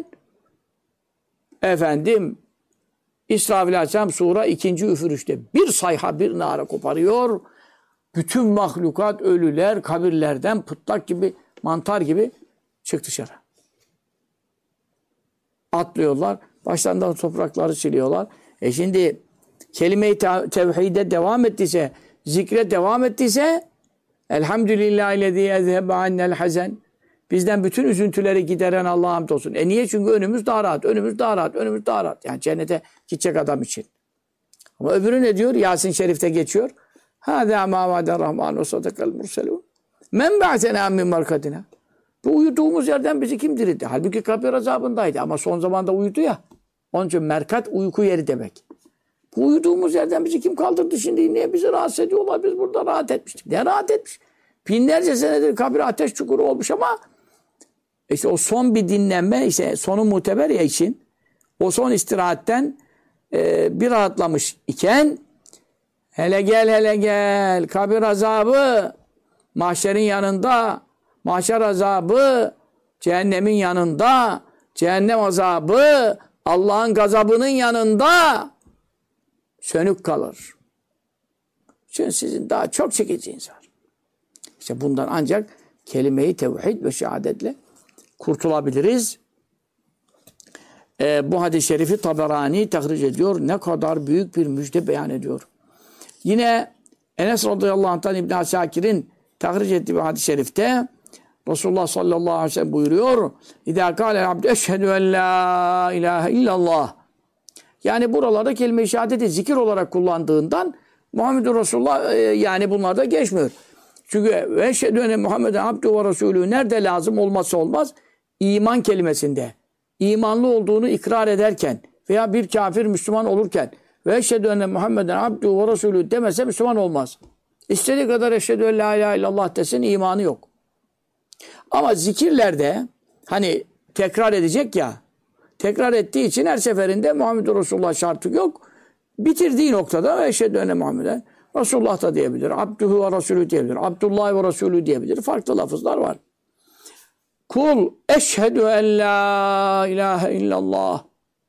İsrafil Aleyhisselam sura 2. üfürüşte bir sayha bir nara koparıyor. Bütün mahlukat, ölüler kabirlerden pıtlak gibi, mantar gibi çık dışarı. Atlıyorlar. Başlarından toprakları siliyorlar. Şimdi kelime-i tevhide devam ettiyse, zikre devam ettiyse elhamdülillahillezî ezhebe annel hazen. Bizden bütün üzüntüleri gideren Allah'a hamd olsun. Niye? Çünkü önümüz daha rahat. Yani cennete gidecek adam için. Ama öbürü ne diyor? Yasin Şerif'te geçiyor. Hâzâ mâ vâden rahmân ve sadakal murselûn. Men ba'senâ min markadina. Bu uyuduğumuz yerden bizi kim diriltti? Halbuki kabir azabındaydı ama son zamanda uyudu ya. Onun için merkat uyku yeri demek. Bu uyuduğumuz yerden bizi kim kaldırdı şimdi? Niye bizi rahatsız ediyorlar? Biz burada rahat etmiştik. Ne rahat etmiş? Binlerce senedir kabir ateş çukuru olmuş ama işte o son bir dinlenme, işte sonu muteber ya için o son istirahatten bir rahatlamış iken hele gel kabir azabı mahşerin yanında, mahşer azabı cehennemin yanında, cehennem azabı Allah'ın gazabının yanında sönük kalır. Çünkü sizin daha çok çekeceğiniz var. İşte bundan ancak kelime-i tevhid ve şehadetle kurtulabiliriz. Bu hadis-i şerifi Taberani tahric ediyor. Ne kadar büyük bir müjde beyan ediyor. Yine Enes radıyallahu anh'tan İbn Asakir'in tahric ettiği bir hadis-i şerifte Resulullah sallallahu aleyhi ve sellem buyuruyor. İzâ kâle abdü eşhedü en la ilahe illallah. Yani buralarda kelime-i şehadeti zikir olarak kullandığından Muhammedur Resulullah yani bunlarda geçmiyor. Çünkü ve eşhedü enne Muhammeden abdü ve resulü nerede lazım olmazsa olmaz? İman kelimesinde. İmanlı olduğunu ikrar ederken veya bir kafir Müslüman olurken ve eşhedü enne Muhammeden abduhu ve resulü demese Müslüman olmaz. İstediği kadar eşhedü en la ilahe illallah desin, imanı yok. Ama zikirlerde hani tekrar edecek ya, tekrar ettiği için her seferinde Muhammed Resulullah şartı yok. Bitirdiği noktada eşhedü enne Muhammeden Resulullah da diyebilir. Abduhu ve Resulü diyebilir. Abdullah ve Resulü diyebilir. Farklı lafızlar var. Kul eşhedü en la ilahe illallah.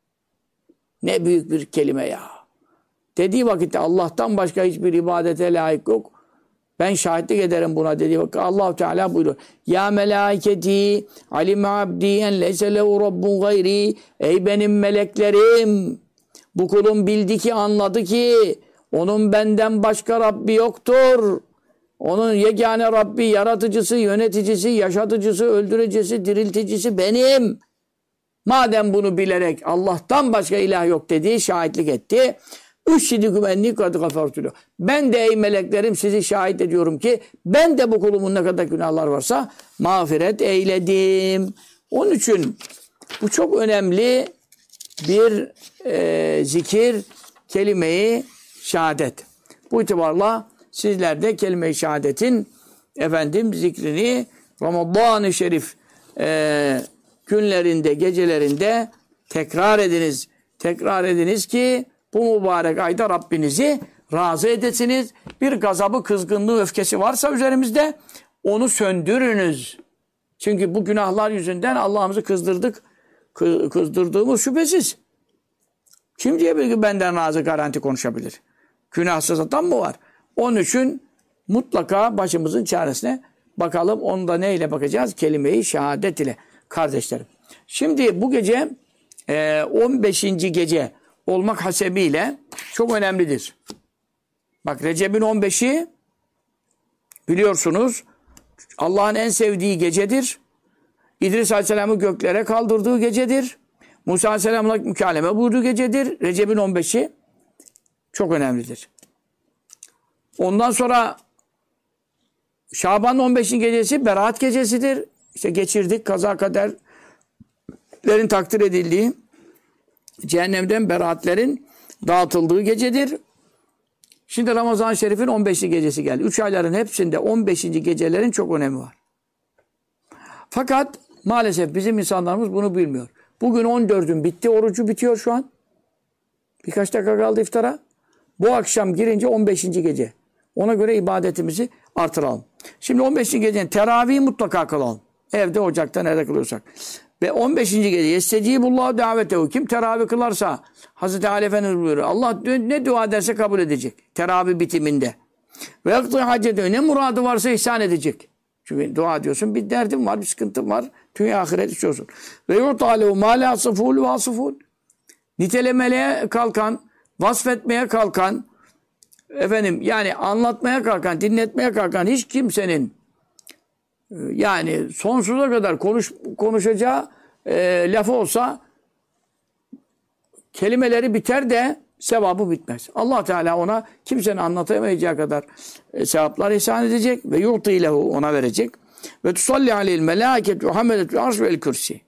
Ne büyük bir kelime ya. Dediği vakitte Allah'tan başka hiçbir ibadete layık yok. Ben şahitlik ederim buna dediği vakitte Allah-u Teala buyuruyor. Ya melaiketi alime abdi en leyse lehu rabbun gayri. Ey benim meleklerim. Bu kulum bildi ki, anladı ki onun benden başka Rabbi yoktur. Onun yegane Rabbi, yaratıcısı, yöneticisi, yaşatıcısı, öldürücüsü, dirilticisi benim. Madem bunu bilerek Allah'tan başka ilah yok dediği şahitlik etti. Üşşidüküm enni kad gafartülü. Ben de ey meleklerim sizi şahit ediyorum ki ben de bu kulumun ne kadar günahlar varsa mağfiret eyledim. Onun için bu çok önemli bir zikir, kelime-i şehadet. Bu itibarla sizler de kelime-i şehadetin zikrini Ramazan-ı Şerif günlerinde, gecelerinde tekrar ediniz. Tekrar ediniz ki bu mübarek ayda Rabbinizi razı edesiniz. Bir gazabı, kızgınlığı, öfkesi varsa üzerimizde onu söndürünüz. Çünkü bu günahlar yüzünden Allah'ımızı kızdırdığımız şüphesiz. Kim diyebilir ki benden razı garanti konuşabilir? Günahsız adam mı var? Onun için mutlaka başımızın çaresine bakalım. Onu da neyle bakacağız? Kelime-i şehadet ile kardeşlerim. Şimdi bu gece 15. gece olmak hasebiyle çok önemlidir. Bak Recep'in 15'i biliyorsunuz Allah'ın en sevdiği gecedir. İdris Aleyhisselam'ı göklere kaldırdığı gecedir. Musa Aleyhisselam'la mükalleme buyurduğu gecedir. Recep'in 15'i çok önemlidir. Ondan sonra Şaban'ın 15. gecesi Berat gecesidir. İşte geçirdik kaza kaderlerin takdir edildiği, cehennemden beraatlerin dağıtıldığı gecedir. Şimdi Ramazan-ı Şerif'in 15. gecesi geldi. 3 ayların hepsinde 15. gecelerin çok önemi var. Fakat maalesef bizim insanlarımız bunu bilmiyor. Bugün 14'ün bitti, orucu bitiyor şu an. Birkaç dakika kaldı iftara. Bu akşam girince 15. gece. Ona göre ibadetimizi artıralım. Şimdi 15. gecenin teravih mutlaka kılalım. Evde, ocakta, nerede kılıyorsak. Ve 15. gece yestecibullahu davetehu. Kim teravih kılarsa Hazreti Ali Efendimiz buyuruyor. Allah ne dua ederse kabul edecek. Teravih bitiminde. Ve yaktı hacete, ne muradı varsa ihsan edecek. Çünkü dua diyorsun, bir derdin var, bir sıkıntın var. Dünya ahiret istiyorsun. Ve yurtalehu ma la sıful ve asıful. Nitelemeye kalkan, vasfetmeye kalkan, yani anlatmaya kalkan, dinletmeye kalkan hiç kimsenin yani sonsuza kadar konuşacağı lafı olsa kelimeleri biter de sevabı bitmez. Allah Teala ona kimsenin anlatamayacağı kadar sevaplar ihsan edecek ve yu'ti lehu, ona verecek. Ve tusalli aleyhil melâketu hamedetü arş vel kürsi.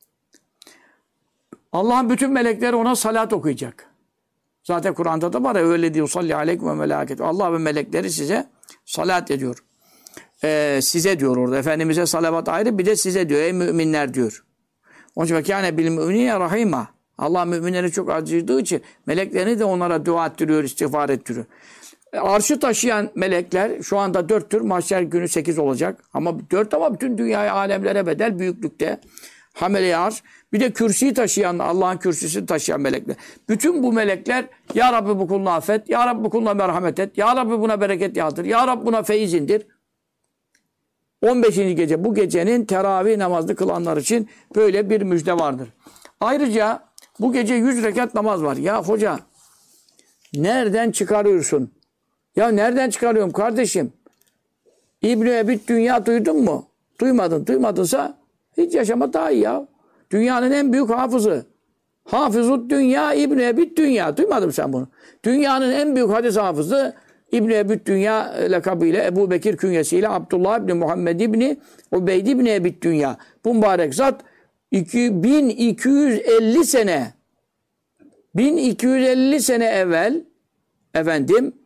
Allah'ın bütün melekleri ona salat okuyacak. Zaten Kur'an'da da var ya, öyle diyor, salli aleyküm ve melâketu. Allah ve melekleri size salat ediyor. Size diyor orada. Efendimiz'e salavat ayrı, bir de size diyor. Ey müminler diyor. Onun için vekâne bil müminine rahîmâ. Allah müminleri çok acıdığı için meleklerini de onlara dua ettiriyor, istiğfar ettiriyor. Arşı taşıyan melekler şu anda 4'tür. Mahşer günü 8 olacak. Ama 4 ama bütün dünyaya, alemlere bedel büyüklükte. Hamele-i arş. Bir de kürsüyü taşıyan, Allah'ın kürsüsünü taşıyan melekler. Bütün bu melekler Ya Rabbi bu kulunu affet. Ya Rabbi bu kuluna merhamet et. Ya Rabbi buna bereket yağdır. Ya Rabbi buna feyiz indir. 15. gece, bu gecenin teravih namazını kılanlar için böyle bir müjde vardır. Ayrıca bu gece 100 rekat namaz var. Ya hoca nereden çıkarıyorsun? Ya nereden çıkarıyorum kardeşim? İbn-i Ebi Dünya duydun mu? Duymadın. Duymadınsa hiç yaşama daha iyi ya. Dünyanın en büyük hafızı. Hafızut Dünya İbn-i Ebi Dünya. Duymadın sen bunu? Dünyanın en büyük hadis hafızı İbn-i Ebi Dünya lakabıyla, Ebu Bekir künyesiyle Abdullah İbni Muhammed İbni Ubeyd İbni Ebi Dünya. Bu mübarek zat 2250 sene 1250 sene evvel efendim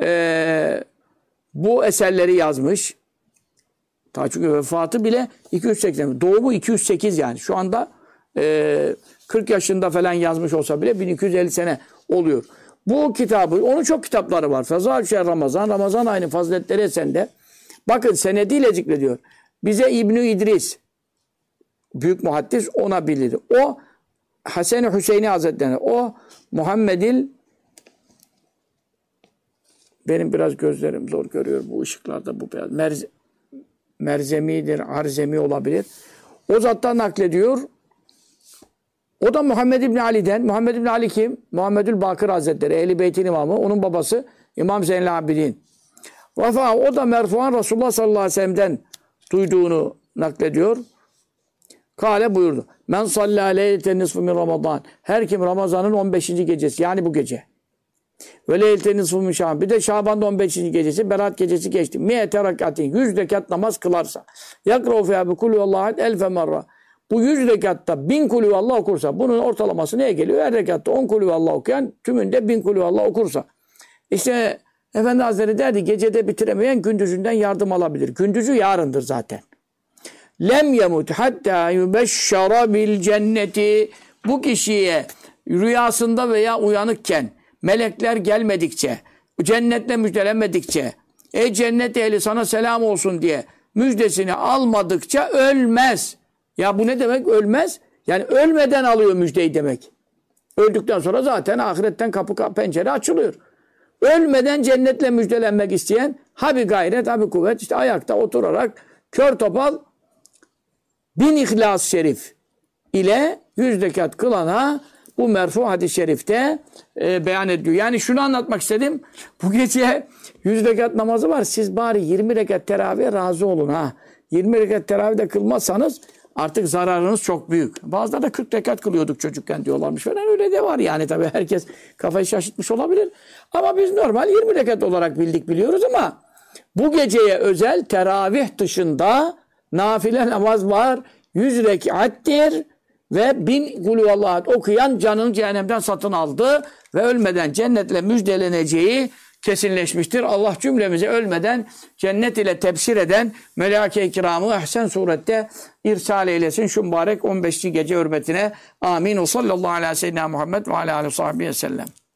bu eserleri yazmış. Ta çünkü vefatı bile 280. Doğumu 208 yani. Şu anda 40 yaşında falan yazmış olsa bile 1250 sene oluyor. Bu kitabı, onun çok kitapları var. Fezâl Şehr Ramazan, Ramazan ayının faziletleri eserinde. Bakın senediyle zikrediyor. Bize İbn-i İdris, büyük muhaddis, ona bilir. O Hasan-ı Hüseyin'i Hazretleri, o Muhammed'il, benim biraz gözlerim zor görüyor bu ışıklarda, bu biraz Merzemidir, Arzemi olabilir. O zattan naklediyor. O da Muhammed İbni Ali'den. Muhammed İbni Ali kim? Muhammedül Bakır Hazretleri, Ehl-i Beyt'in imamı. Onun babası İmam Zeynel Abidin. Vafa o da merfuan Resulullah sallallahu aleyhi ve sellem'den duyduğunu naklediyor. Kale buyurdu. Men sallâ leyleten nisfu min Ramazan. Her kim Ramazan'ın 15. gecesi, yani bu gece. Ve leyleten nisfu min Şaban. Bir de Şaban'da 15. gecesi, Berat gecesi geçti. Mi'ete rekatin. 100 rekat namaz kılarsa. Yakra'u fiyâ bi kulüvallahu ahad elfe merra. Bu 100 rekatta 1000 kulüvallah okursa, bunun ortalaması neye geliyor? Her rekatta 10 kulüvallah okuyan, tümünde 1000 kulüvallah okursa. İşte Efendi Hazretleri derdi, gecede bitiremeyen gündüzünden yardım alabilir. Gündüzü yarındır zaten. Lem yemut hatta yubeşşara bil cenneti. Bu kişiye rüyasında veya uyanıkken melekler gelmedikçe, cennetle müjdelenmedikçe, ey cennet ehli sana selam olsun diye müjdesini almadıkça ölmez. Ya bu ne demek ölmez? Yani ölmeden alıyor müjdeyi demek. Öldükten sonra zaten ahiretten kapı pencere açılıyor. Ölmeden cennetle müjdelenmek isteyen ha bir gayret ha bir kuvvet, işte ayakta oturarak kör topal 1000 İhlas-ı Şerif ile 100 rekat kılana bu merfu hadis-i şerifte beyan ediyor. Yani şunu anlatmak istedim. Bu gece 100 rekat namazı var. Siz bari 20 rekat teravihe razı olun ha. 20 rekat teravih de kılmazsanız artık zararınız çok büyük. Bazıları da 40 rekat kılıyorduk çocukken diyorlarmış falan. Öyle de var yani tabii. Herkes kafayı şaşırtmış olabilir. Ama biz normal 20 rekat olarak biliyoruz ama bu geceye özel teravih dışında nafile namaz var. 100 rekattir ve 1000 kulüvallah okuyan canını cehennemden satın aldı ve ölmeden cennetle müjdeleneceği kesinleşmiştir. Allah cümlemizi ölmeden cennet ile tebşir eden melâke-i kiramı ahsen surette irsal eylesin. Şu mübarek 15. gece hürmetine. Amin. O sallallahu aleyhi ve sellem Muhammed ve aleyhi ve sellem.